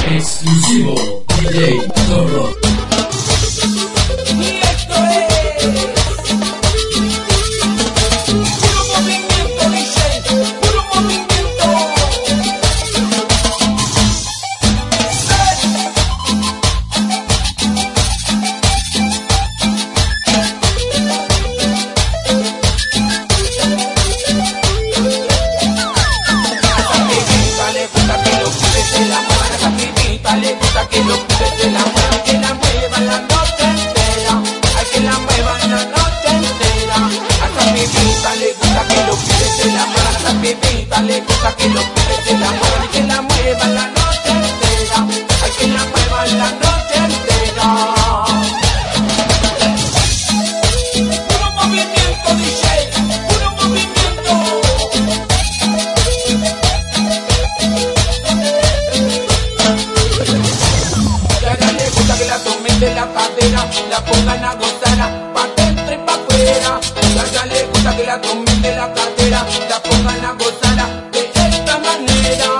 Exclusivo DJ Zorro. Y esto es puro movimiento, DJ, puro movimiento. Le gusta que los pibes se la muevan, que la muevan la noche entera. Ay, que la muevan la noche entera. A esa pibita le gusta que los pibes se la muevan. A esa pibita le gusta que los pibes se la muevan. Y que la muevan la noche entera. Ay, que la muevan la noche entera. Puro movimiento, DJ, puro movimiento. Que la tomen de la cadera, la pongan a gozar, pa' dentro y pa' afuera. Ya le gusta que la tomen de la cadera, la pongan a gozar de esta manera.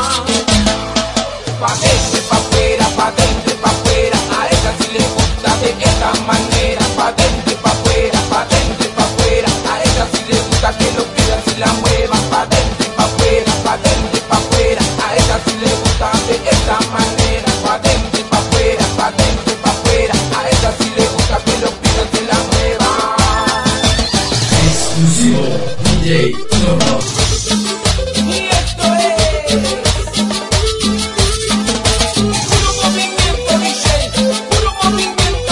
Pa' dentro y pa' afuera, pa' dentro y pa' afuera. A ella sí le gusta de esta manera. Pa' dentro y pa' afuera, pa' dentro y pa' afuera. A ella sí le gusta que los pidan y la muevan. Pa' dentro y pa' afuera, pa' dentro y pa' afuera. A ella sí le gusta de esta manera. Pa' dentro y pa' afuera, pa' dentro y pa' afuera. A ella sí le gusta que los pibes se la muevan. Exclusivo DJ Zorro. Y esto es puro movimiento, DJ, puro movimiento.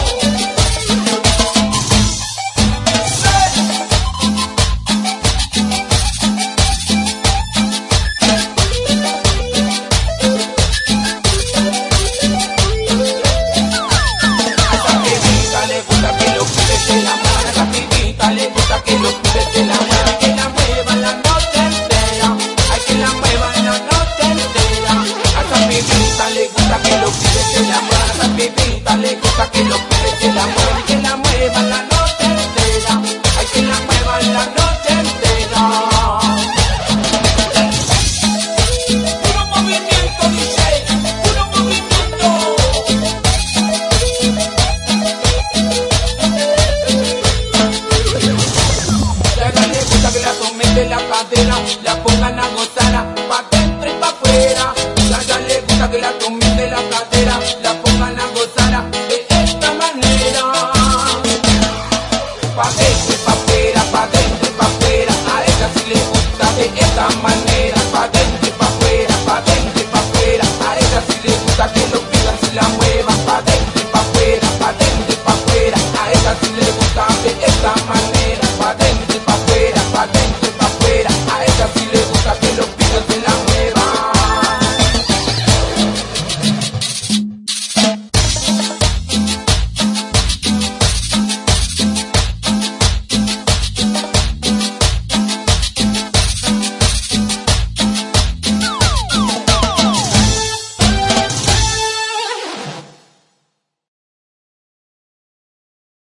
Le gusta que los pibes se la muevan, a esa pibita le gusta que los pibes se la muevan, que la muevan la noche entera, ay que la muevan la noche entera. A esa pibita le gusta que los pibes se la muevan, a esa pibita le gusta que los pibes se la muevan, que la muevan la noche entera, ay que la muevan la noche entera. Puro movimiento, DJ, puro movimiento. Que la tomen de la cadera, la pongan a gozar, pa' dentro y pa' afuera. Ya le gusta que la tomen